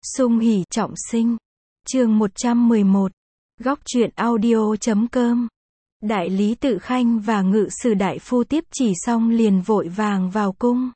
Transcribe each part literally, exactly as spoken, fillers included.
Sung hỉ trọng sinh. Chương một trăm mười một. Góc truyện audio chấm com. Đại lý Tự Khanh và ngự sử đại phu tiếp chỉ xong liền vội vàng vào cung.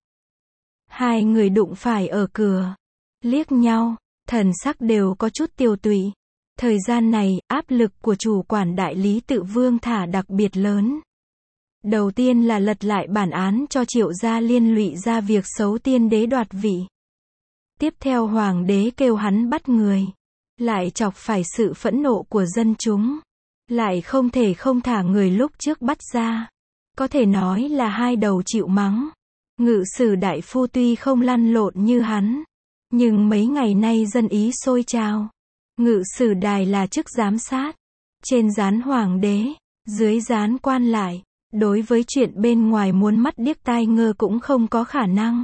Hai người đụng phải ở cửa, liếc nhau, thần sắc đều có chút tiều tụy. Thời gian này, áp lực của chủ quản đại lý Tự Vương Thả đặc biệt lớn. Đầu tiên là lật lại bản án cho Triệu gia liên lụy ra việc xấu tiên đế đoạt vị. Tiếp theo hoàng đế kêu hắn bắt người, lại chọc phải sự phẫn nộ của dân chúng, lại không thể không thả người lúc trước bắt ra. Có thể nói là hai đầu chịu mắng. Ngự sử đại phu tuy không lăn lộn như hắn, nhưng mấy ngày nay dân ý sôi trào. Ngự sử đài là chức giám sát, trên gián hoàng đế, dưới gián quan lại. Đối với chuyện bên ngoài muốn mắt điếc tai ngơ cũng không có khả năng.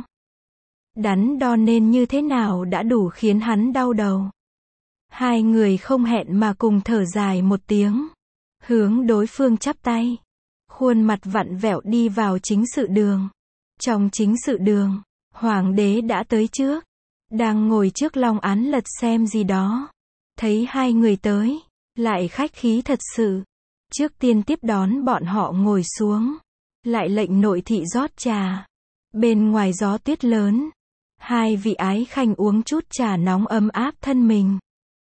Đắn đo nên như thế nào đã đủ khiến hắn đau đầu. Hai người không hẹn mà cùng thở dài một tiếng, hướng đối phương chắp tay, khuôn mặt vặn vẹo đi vào chính sự đường. Trong chính sự đường, hoàng đế đã tới trước, đang ngồi trước long án lật xem gì đó. Thấy hai người tới, lại khách khí thật sự. Trước tiên tiếp đón bọn họ ngồi xuống, lại lệnh nội thị rót trà. Bên ngoài gió tuyết lớn, hai vị ái khanh uống chút trà nóng ấm áp thân mình.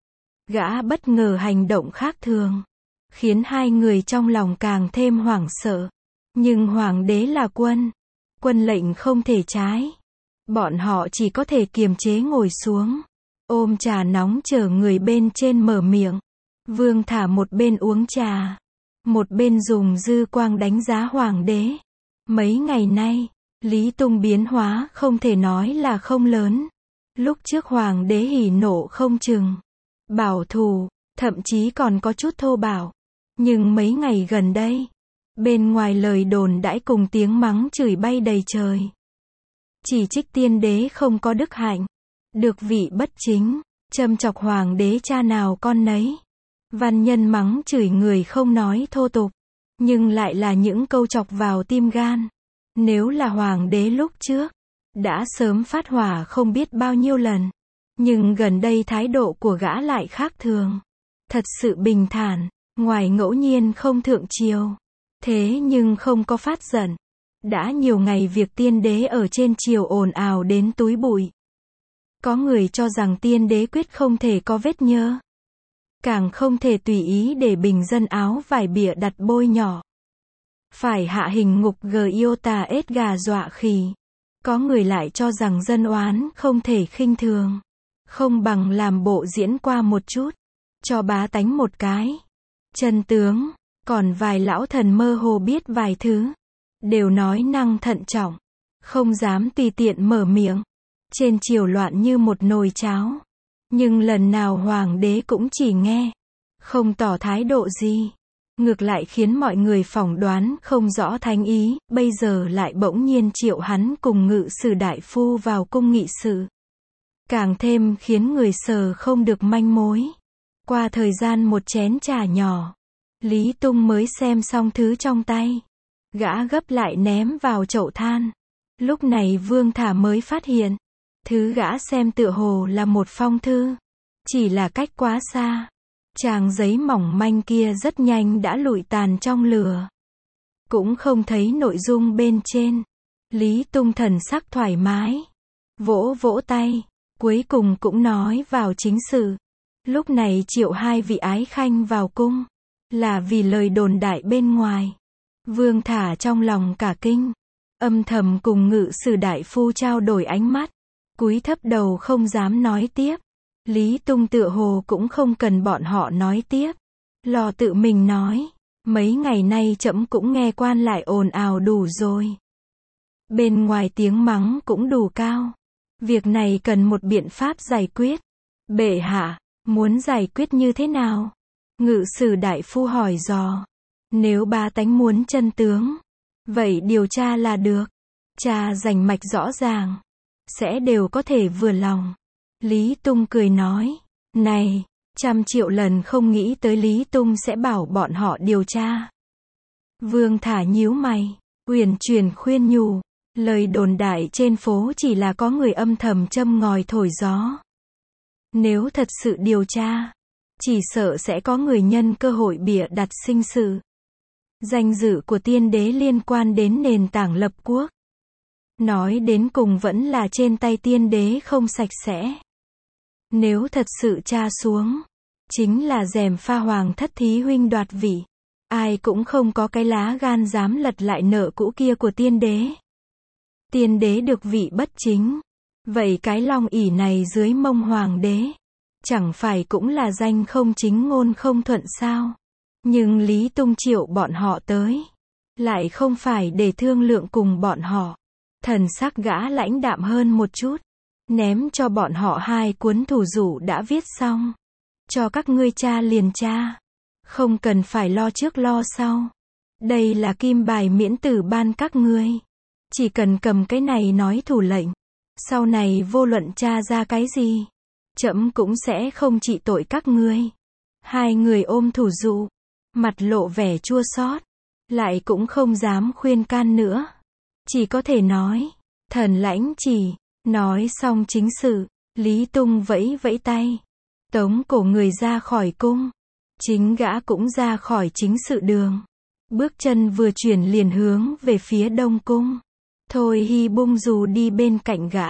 Gã bất ngờ hành động khác thường, khiến hai người trong lòng càng thêm hoảng sợ. Nhưng hoàng đế là quân, quân lệnh không thể trái. Bọn họ chỉ có thể kiềm chế ngồi xuống, ôm trà nóng chờ người bên trên mở miệng. Vương Thả một bên uống trà, một bên dùng dư quang đánh giá hoàng đế. Mấy ngày nay, Lý Tung biến hóa không thể nói là không lớn. Lúc trước hoàng đế hỉ nộ không chừng, bảo thủ, thậm chí còn có chút thô bạo. Nhưng mấy ngày gần đây, bên ngoài lời đồn đãi cùng tiếng mắng chửi bay đầy trời. Chỉ trích tiên đế không có đức hạnh, được vị bất chính, châm chọc hoàng đế cha nào con nấy. Văn nhân mắng chửi người không nói thô tục, nhưng lại là những câu chọc vào tim gan. Nếu là hoàng đế lúc trước, đã sớm phát hỏa không biết bao nhiêu lần. Nhưng gần đây thái độ của gã lại khác thường. Thật sự bình thản, ngoài ngẫu nhiên không thượng triều. Thế nhưng không có phát giận. Đã nhiều ngày việc tiên đế ở trên triều ồn ào đến túi bụi. Có người cho rằng tiên đế quyết không thể có vết nhơ. Càng không thể tùy ý để bình dân áo vải bịa đặt bôi nhỏ. Phải hạ hình ngục Giota ết gà dọa khỉ. Có người lại cho rằng dân oán không thể khinh thường. Không bằng làm bộ diễn qua một chút, cho bá tánh một cái chân tướng. Còn vài lão thần mơ hồ biết vài thứ, đều nói năng thận trọng, không dám tùy tiện mở miệng. Trên triều loạn như một nồi cháo. Nhưng lần nào hoàng đế cũng chỉ nghe, không tỏ thái độ gì. Ngược lại khiến mọi người phỏng đoán không rõ thánh ý. Bây giờ lại bỗng nhiên triệu hắn cùng ngự sử đại phu vào cung nghị sự, càng thêm khiến người sờ không được manh mối. Qua thời gian một chén trà nhỏ, Lý Tung mới xem xong thứ trong tay. Gã gấp lại ném vào chậu than. Lúc này Vương Thả mới phát hiện, thứ gã xem tựa hồ là một phong thư. Chỉ là cách quá xa. Trang giấy mỏng manh kia rất nhanh đã lụi tàn trong lửa. Cũng không thấy nội dung bên trên. Lý Tung thần sắc thoải mái, vỗ vỗ tay, cuối cùng cũng nói vào chính sự. Lúc này triệu hai vị ái khanh vào cung, là vì lời đồn đại bên ngoài. Vương Thả trong lòng cả kinh, âm thầm cùng ngự sử đại phu trao đổi ánh mắt, cúi thấp đầu không dám nói tiếp. Lý Tung tựa hồ cũng không cần bọn họ nói tiếp, lo tự mình nói. Mấy ngày nay trẫm cũng nghe quan lại ồn ào đủ rồi. Bên ngoài tiếng mắng cũng đủ cao. Việc này cần một biện pháp giải quyết. Bệ hạ, muốn giải quyết như thế nào? Ngự sử đại phu hỏi dò. Nếu bá tánh muốn chân tướng, vậy điều tra là được. Tra rành mạch rõ ràng, sẽ đều có thể vừa lòng. Lý Tung cười nói. Này, trăm triệu lần không nghĩ tới Lý Tung sẽ bảo bọn họ điều tra. Vương Thả nhíu mày, uyển chuyển khuyên nhủ. Lời đồn đại trên phố chỉ là có người âm thầm châm ngòi thổi gió. Nếu thật sự điều tra, chỉ sợ sẽ có người nhân cơ hội bịa đặt sinh sự. Danh dự của tiên đế liên quan đến nền tảng lập quốc. Nói đến cùng vẫn là trên tay tiên đế không sạch sẽ. Nếu thật sự tra xuống, chính là gièm pha hoàng thất thí huynh đoạt vị. Ai cũng không có cái lá gan dám lật lại nợ cũ kia của tiên đế. Tiên đế được vị bất chính. Vậy cái long ỷ này dưới mông hoàng đế, chẳng phải cũng là danh không chính ngôn không thuận sao? Nhưng Lý Tung triệu bọn họ tới, lại không phải để thương lượng cùng bọn họ. Thần sắc gã lãnh đạm hơn một chút, ném cho bọn họ hai cuốn thủ dụ đã viết xong. Cho các ngươi tra liền tra, không cần phải lo trước lo sau. Đây là kim bài miễn tử ban các ngươi. Chỉ cần cầm cái này nói thủ lệnh, sau này vô luận tra ra cái gì, trẫm cũng sẽ không trị tội các ngươi. Hai người ôm thủ dụ, mặt lộ vẻ chua xót, lại cũng không dám khuyên can nữa. Chỉ có thể nói, thần lãnh chỉ. Nói xong chính sự, Lý Tung vẫy vẫy tay, tống cổ người ra khỏi cung. Chính gã cũng ra khỏi chính sự đường. Bước chân vừa chuyển liền hướng về phía đông cung. Thôi Hy bung dù đi bên cạnh gã,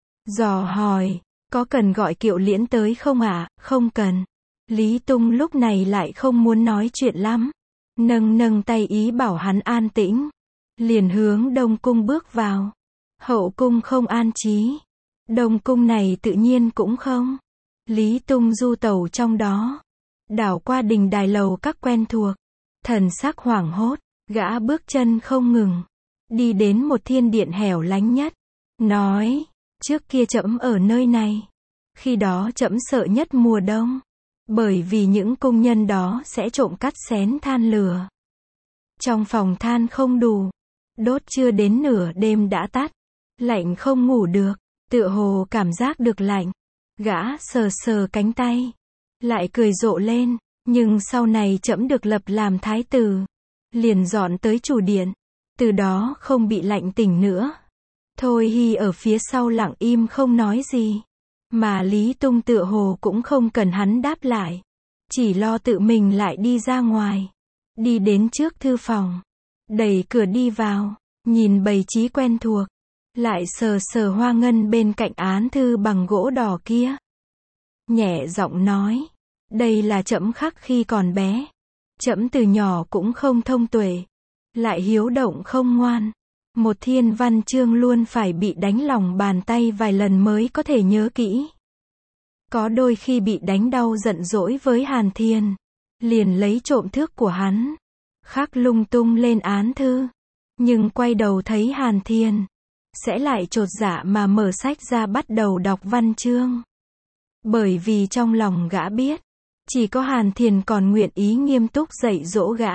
dò hỏi, có cần gọi Kiệu Liễn tới không ạ? À? Không cần. Lý Tung lúc này lại không muốn nói chuyện lắm, nâng nâng tay ý bảo hắn an tĩnh, liền hướng đông cung bước vào. Hậu cung không an trí, đông cung này tự nhiên cũng không. Lý Tung du tẩu trong đó, đảo qua đình đài lầu các quen thuộc, thần sắc hoảng hốt, gã bước chân không ngừng, đi đến một thiên điện hẻo lánh nhất, nói, trước kia trẫm ở nơi này, khi đó trẫm sợ nhất mùa đông, bởi vì những công nhân đó sẽ trộm cắt xén than lửa. Trong phòng than không đủ, đốt chưa đến nửa đêm đã tắt, lạnh không ngủ được, tựa hồ cảm giác được lạnh. Gã sờ sờ cánh tay, lại cười rộ lên, nhưng sau này trẫm được lập làm thái tử, liền dọn tới chủ điện, từ đó không bị lạnh tỉnh nữa. Thôi Hy ở phía sau lặng im không nói gì, mà Lý Tung tựa hồ cũng không cần hắn đáp lại, chỉ lo tự mình lại đi ra ngoài, đi đến trước thư phòng, đẩy cửa đi vào, nhìn bày trí quen thuộc, lại sờ sờ hoa ngân bên cạnh án thư bằng gỗ đỏ kia. Nhẹ giọng nói, đây là trẫm khắc khi còn bé. Trẫm từ nhỏ cũng không thông tuệ, lại hiếu động không ngoan. Một thiên văn chương luôn phải bị đánh lòng bàn tay vài lần mới có thể nhớ kỹ. Có đôi khi bị đánh đau giận dỗi với Hàn Thiền, liền lấy trộm thước của hắn, khắc lung tung lên án thư. Nhưng quay đầu thấy Hàn Thiền, sẽ lại chột dạ mà mở sách ra bắt đầu đọc văn chương. Bởi vì trong lòng gã biết, chỉ có Hàn Thiền còn nguyện ý nghiêm túc dạy dỗ gã,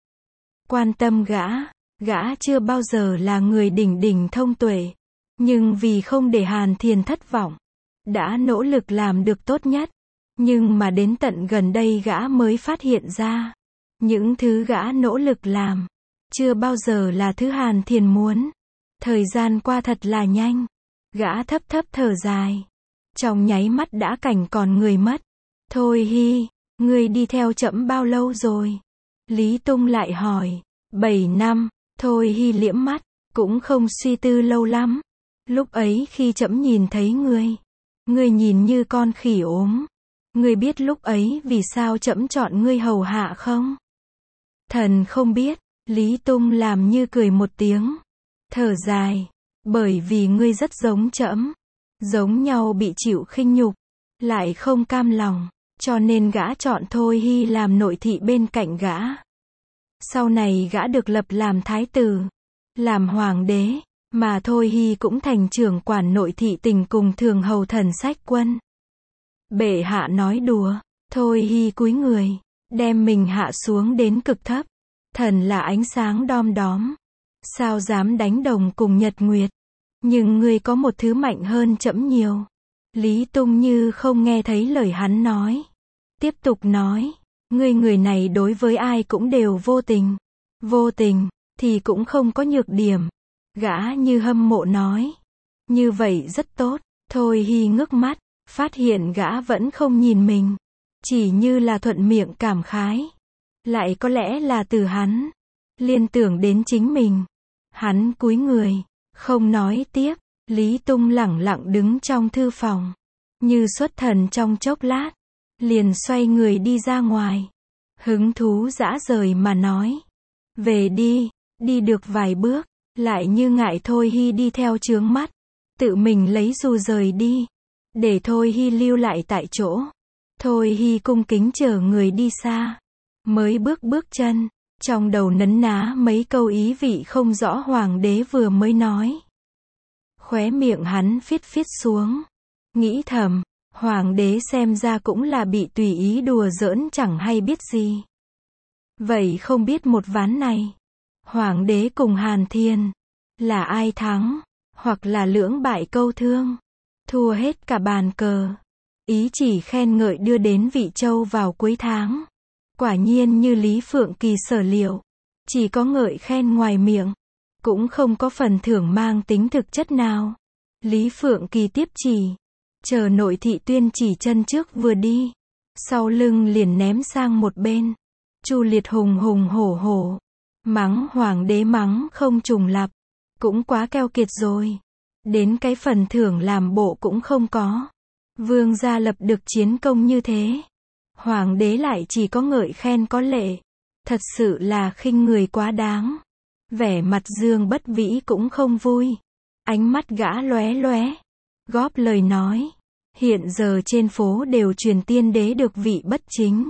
quan tâm gã. Gã chưa bao giờ là người đỉnh đỉnh thông tuệ, nhưng vì không để Hàn Thiền thất vọng, đã nỗ lực làm được tốt nhất. Nhưng mà đến tận gần đây gã mới phát hiện ra, những thứ gã nỗ lực làm, chưa bao giờ là thứ Hàn Thiền muốn. Thời gian qua thật là nhanh, gã thấp thấp thở dài, trong nháy mắt đã cảnh còn người mất. Thôi Hy, ngươi đi theo trẫm bao lâu rồi? Lý Tung lại hỏi. Bảy năm. Thôi Hy liễm mắt, cũng không suy tư lâu lắm. Lúc ấy khi trẫm nhìn thấy ngươi, ngươi nhìn như con khỉ ốm. Ngươi biết lúc ấy vì sao trẫm chọn ngươi hầu hạ không? Thần không biết. Lý Tung làm như cười một tiếng, thở dài, bởi vì ngươi rất giống trẫm, giống nhau bị chịu khinh nhục, lại không cam lòng, cho nên gã chọn Thôi Hy làm nội thị bên cạnh gã. Sau này gã được lập làm thái tử, làm hoàng đế, mà Thôi Hy cũng thành trưởng quản nội thị tỉnh cùng thường hầu thần sách quân. Bệ hạ nói đùa. Thôi Hy cúi người, đem mình hạ xuống đến cực thấp. Thần là ánh sáng đom đóm, sao dám đánh đồng cùng nhật nguyệt. Nhưng ngươi có một thứ mạnh hơn trẫm nhiều. Lý Tung như không nghe thấy lời hắn nói, tiếp tục nói, ngươi người này đối với ai cũng đều vô tình. Vô tình, thì cũng không có nhược điểm. Gã như hâm mộ nói, như vậy rất tốt. Thôi Hy ngước mắt, Phát hiện gã vẫn không nhìn mình, chỉ như là thuận miệng cảm khái. Lại có lẽ là từ hắn, liên tưởng đến chính mình. Hắn cúi người, không nói tiếp. Lý Tung lẳng lặng đứng trong thư phòng, như xuất thần trong chốc lát, liền xoay người đi ra ngoài. Hứng thú dã rời mà nói. Về đi, đi được vài bước, lại như ngại Thôi Hy đi theo chướng mắt. Tự mình lấy dù rời đi, để Thôi Hy lưu lại tại chỗ. Thôi Hy cung kính chờ người đi xa, mới bước bước chân, trong đầu nấn ná mấy câu ý vị không rõ hoàng đế vừa mới nói. Khóe miệng hắn phít phít xuống, nghĩ thầm, hoàng đế xem ra cũng là bị tùy ý đùa giỡn chẳng hay biết gì. Vậy không biết một ván này, hoàng đế cùng Hàn Thiên, là ai thắng, hoặc là lưỡng bại câu thương, thua hết cả bàn cờ. Ý chỉ khen ngợi đưa đến Vị Châu vào cuối tháng. Quả nhiên như Lý Phượng Kỳ sở liệu, chỉ có ngợi khen ngoài miệng, cũng không có phần thưởng mang tính thực chất nào. Lý Phượng Kỳ tiếp chỉ, chờ nội thị tuyên chỉ chân trước vừa đi, sau lưng liền ném sang một bên. Chu Liệt hùng hùng hổ hổ, mắng hoàng đế mắng không trùng lặp, cũng quá keo kiệt rồi. Đến cái phần thưởng làm bộ cũng không có. Vương gia lập được chiến công như thế, hoàng đế lại chỉ có ngợi khen có lệ, thật sự là khinh người quá đáng. Vẻ mặt Dương Bất Vĩ cũng không vui, ánh mắt gã lóe lóe, góp lời nói, hiện giờ trên phố đều truyền tiên đế được vị bất chính.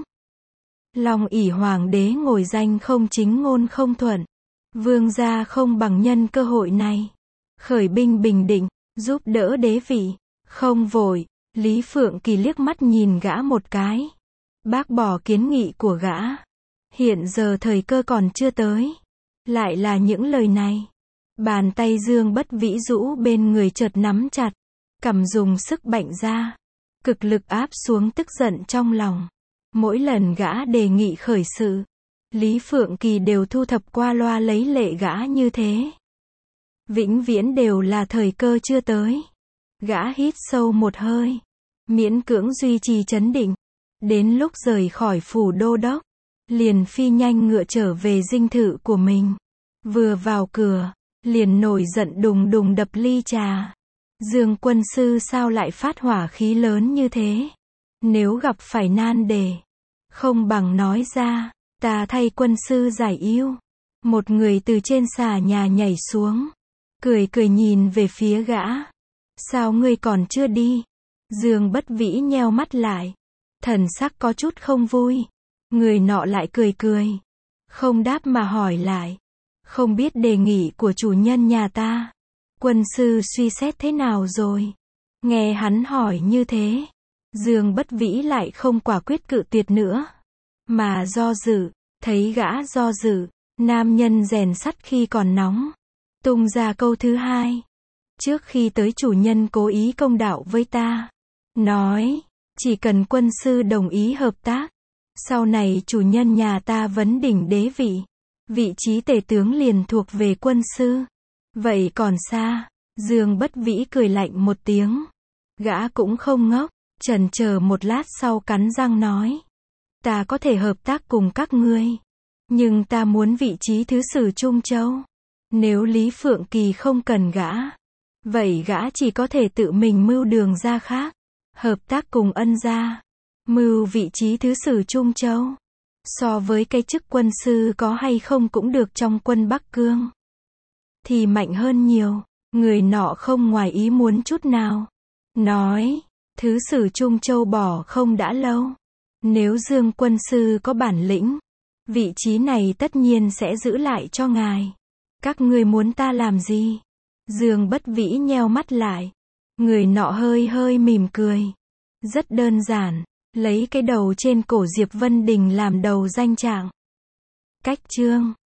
Long ỷ hoàng đế ngồi danh không chính ngôn không thuận, vương gia không bằng nhân cơ hội này, khởi binh bình định, giúp đỡ đế vị, không vội. Lý Phượng Kỳ liếc mắt nhìn gã một cái, bác bỏ kiến nghị của gã. Hiện giờ thời cơ còn chưa tới. Lại là những lời này. Bàn tay Dương Bất Vĩ rũ bên người chợt nắm chặt, cầm dùng sức bạnh ra, cực lực áp xuống tức giận trong lòng. Mỗi lần gã đề nghị khởi sự, Lý Phượng Kỳ đều thu thập qua loa lấy lệ gã như thế. Vĩnh viễn đều là thời cơ chưa tới. Gã hít sâu một hơi, miễn cưỡng duy trì trấn định. Đến lúc rời khỏi phủ đô đốc, liền phi nhanh ngựa trở về dinh thự của mình. Vừa vào cửa, liền nổi giận đùng đùng đập ly trà. Dương quân sư sao lại phát hỏa khí lớn như thế? Nếu gặp phải nan đề, không bằng nói ra, ta thay quân sư giải ưu. Một người từ trên xà nhà nhảy xuống, cười cười nhìn về phía gã. Sao ngươi còn chưa đi? Dương Bất Vĩ nheo mắt lại, thần sắc có chút không vui. Người nọ lại cười cười, không đáp mà hỏi lại, không biết đề nghị của chủ nhân nhà ta, quân sư suy xét thế nào rồi? Nghe hắn hỏi như thế, Dương Bất Vĩ lại không quả quyết cự tuyệt nữa, mà do dự. Thấy gã do dự, nam nhân rèn sắt khi còn nóng, tung ra câu thứ hai. Trước khi tới chủ nhân cố ý công đạo với ta, nói, chỉ cần quân sư đồng ý hợp tác, sau này chủ nhân nhà ta vấn đỉnh đế vị, vị trí tể tướng liền thuộc về quân sư. Vậy còn xa? Dương Bất Vĩ cười lạnh một tiếng. Gã cũng không ngốc, chần chờ một lát sau cắn răng nói, ta có thể hợp tác cùng các ngươi, nhưng ta muốn vị trí thứ sử Trung Châu. Nếu Lý Phượng Kỳ không cần gã, vậy gã chỉ có thể tự mình mưu đường ra khác, hợp tác cùng Ân gia, mưu vị trí thứ sử Trung Châu. So với cái chức quân sư có hay không cũng được trong quân Bắc Cương, thì mạnh hơn nhiều. Người nọ không ngoài ý muốn chút nào, nói, thứ sử Trung Châu bỏ không đã lâu. Nếu Dương quân sư có bản lĩnh, vị trí này tất nhiên sẽ giữ lại cho ngài. Các ngươi muốn ta làm gì? Dương Bất Vĩ nheo mắt lại. Người nọ hơi hơi mỉm cười. Rất đơn giản, lấy cái đầu trên cổ Diệp Vân Đình làm đầu danh trạng. Cách chương